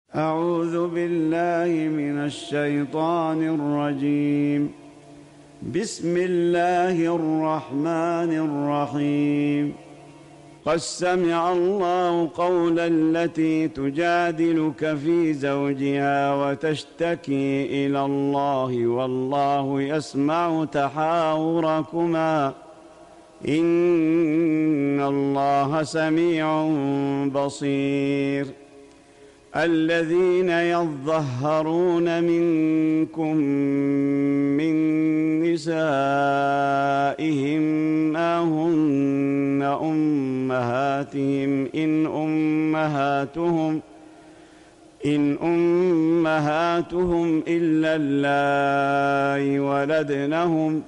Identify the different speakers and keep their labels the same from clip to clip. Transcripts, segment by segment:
Speaker 1: أعوذ بالله من الشيطان الرجيم. بسم الله الرحمن الرحيم. قد سمع الله قول التي تجادلك في زوجها وتشتكي إلى الله والله يسمع تحاوركما إن الله سميع بصير. الذين يظهرون منكم من نسائهم ما هن أمهاتهم إن أمهاتهم إلا اللائي ولدنهم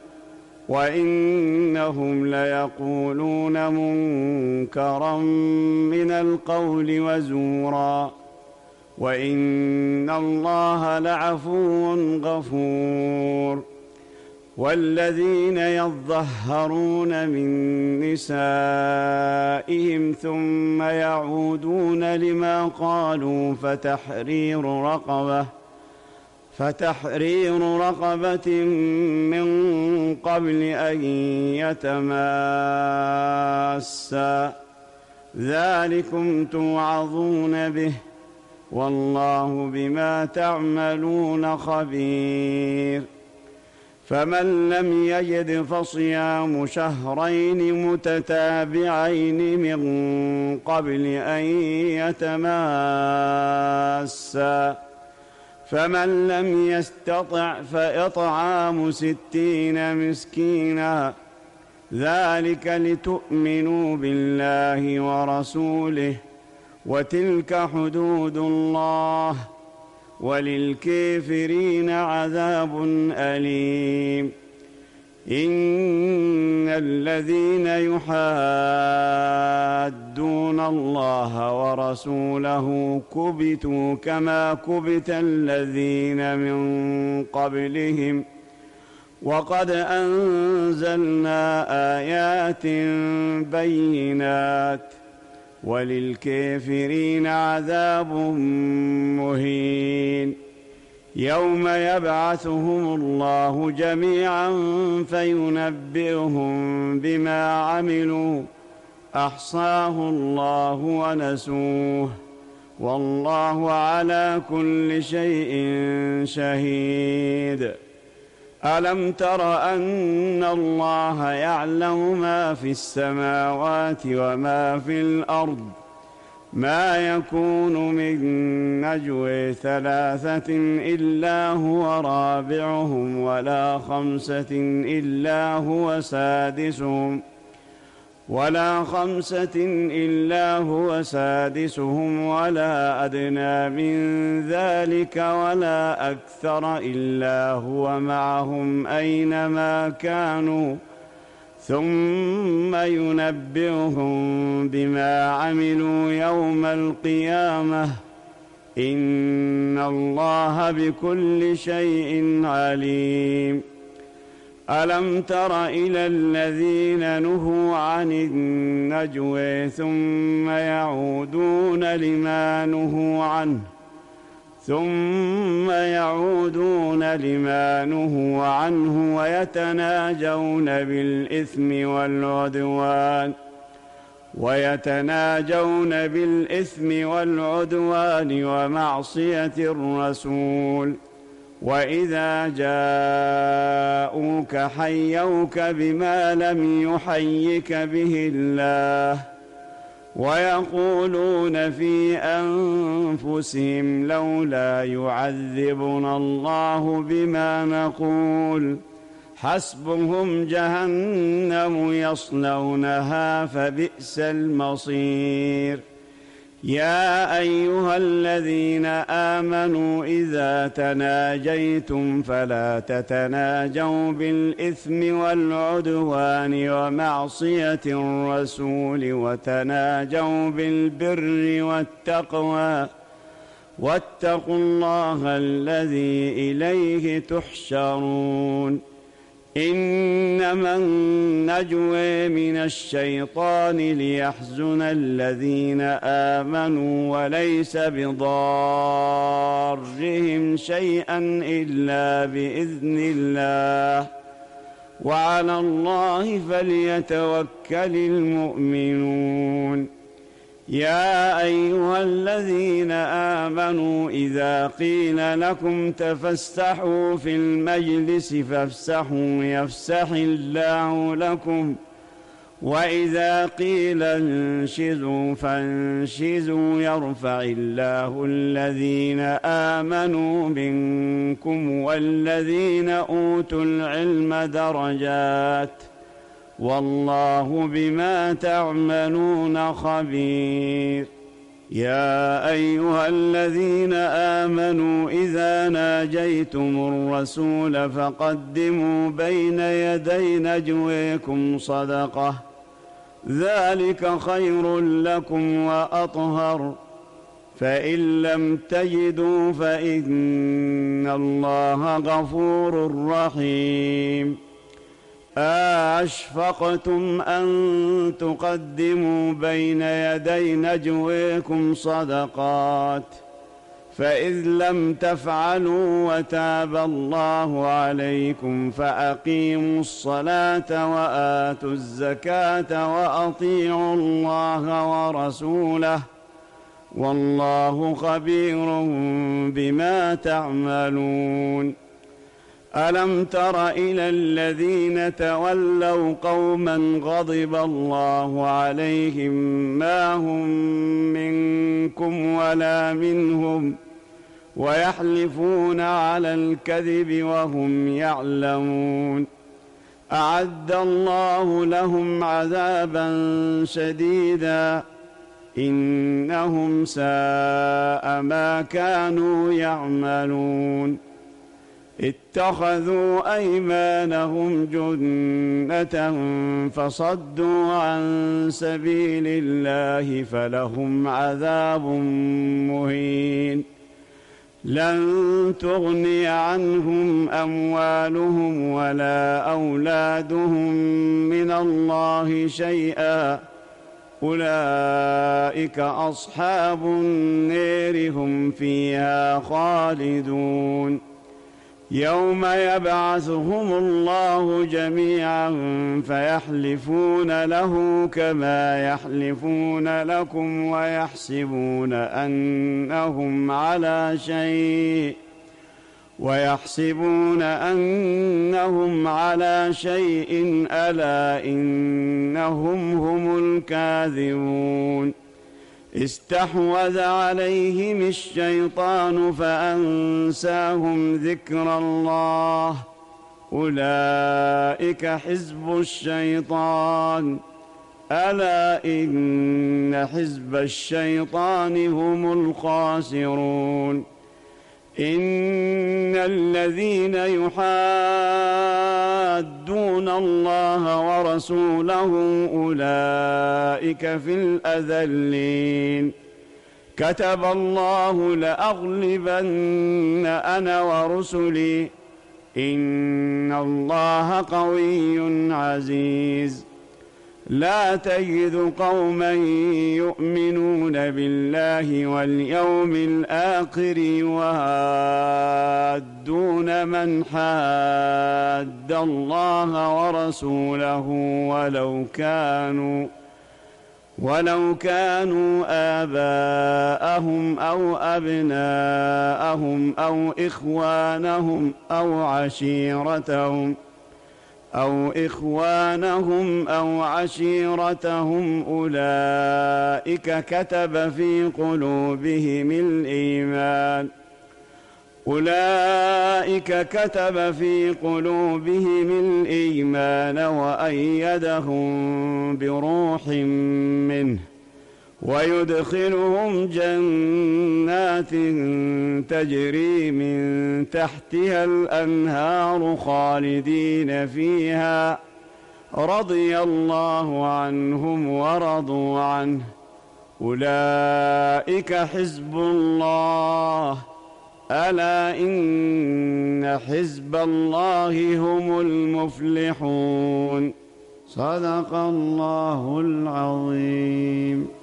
Speaker 1: وإنهم ليقولون منكرا من القول وزورا وإن الله لعفو غفور. والذين يظهرون من نسائهم ثم يعودون لما قالوا فتحرير رقبة من قبل أن يتماسا ذلكم توعظون به والله بما تعملون خبير. فمن لم يجد فصيام شهرين متتابعين من قبل أن يتماسا فمن لم يستطع فإطعام 60 مسكينا ذلك لتؤمنوا بالله ورسوله وتلك حدود الله وللكافرين عذاب أليم. إن الذين يحادون الله ورسوله كبتوا كما كبت الذين من قبلهم وقد أنزلنا آيات بينات وللكافرين عذاب مهين. يوم يبعثهم الله جميعا فينبئهم بما عملوا أحصاه الله ونسوه والله على كل شيء شهيد. ألم تر أن الله يعلم ما في السماوات وما في الأرض ما يكون من نجوى 3 إلا هو رابعهم ولا 5 إلا هو سادسهم ولا أدنى من ذلك ولا أكثر إلا هو معهم أينما كانوا ثم ينبئهم بما عملوا يوم القيامة إن الله بكل شيء عليم. ألم تر إلى الذين نهوا عن النجوى ثم يعودون لما نهوا عنه ويتناجون بالإثم والعدوان ومعصية الرسول وإذا جاءوك حيوك بما لم يحيك به الله ويقولون في أنفسهم لولا يعذبنا الله بما نقول حسبهم جهنم يصلونها فبئس المصير. يا أيها الذين آمنوا إذا تناجيتم فلا تتناجوا بالإثم والعدوان ومعصية الرسول وتناجوا بالبر والتقوى واتقوا الله الذي إليه تحشرون. إنما النجوى من الشيطان ليحزن الذين آمنوا وليس بضارهم شيئا إلا بإذن الله وعلى الله فليتوكل المؤمنون. يا أيها الذين آمنوا إذا قيل لكم تفسحوا في المجلس فافسحوا يفسح الله لكم وإذا قيل انشزوا فانشزوا يرفع الله الذين آمنوا منكم والذين أوتوا العلم درجات والله بما تعملون خبير. يا أيها الذين آمنوا إذا ناجيتم الرسول فقدموا بين يدي نجويكم صدقة ذلك خير لكم وأطهر فإن لم تجدوا فإن الله غفور رحيم. أشفقتم أن تقدموا بين يدي نجويكم صدقات فإذ لم تفعلوا وتاب الله عليكم فأقيموا الصلاة وآتوا الزكاة وأطيعوا الله ورسوله والله خبير بما تعملون. ألم تر إلى الذين تولوا قوما غضب الله عليهم ما هم منكم ولا منهم ويحلفون على الكذب وهم يعلمون أعد الله لهم عذابا شديدا إنهم ساء ما كانوا يعملون. اتخذوا أيمانهم جنة فصدوا عن سبيل الله فلهم عذاب مهين. لن تغني عنهم أموالهم ولا أولادهم من الله شيئا أولئك أصحاب النار هم فيها خالدون. يوم يبعثهم الله جميعا فيحلفون له كما يحلفون لكم ويحسبون أنهم على شيء ألا إنهم هم الكاذبون. استحوذ عليهم الشيطان فأنساهم ذكر الله أولئك حزب الشيطان ألا إن حزب الشيطان هم الخاسرون. إن الذين يحادون الله ورسوله أولئك في الأذلين. كتب الله لأغلبن أنا ورسلي إن الله قوي عزيز. لا تجد قوما يؤمنون بالله واليوم الآخر يوادون من حاد الله ورسوله ولو كانوا آباءهم أو أبناءهم أو إخوانهم أو عشيرتهم أولئك كتب في قلوبهم الإيمان وأيدهم بروح منه ويدخلهم جنات تجري من تحتها الأنهار خالدين فيها رضي الله عنهم ورضوا عنه أولئك حزب الله ألا إن حزب الله هم المفلحون. صدق الله العظيم.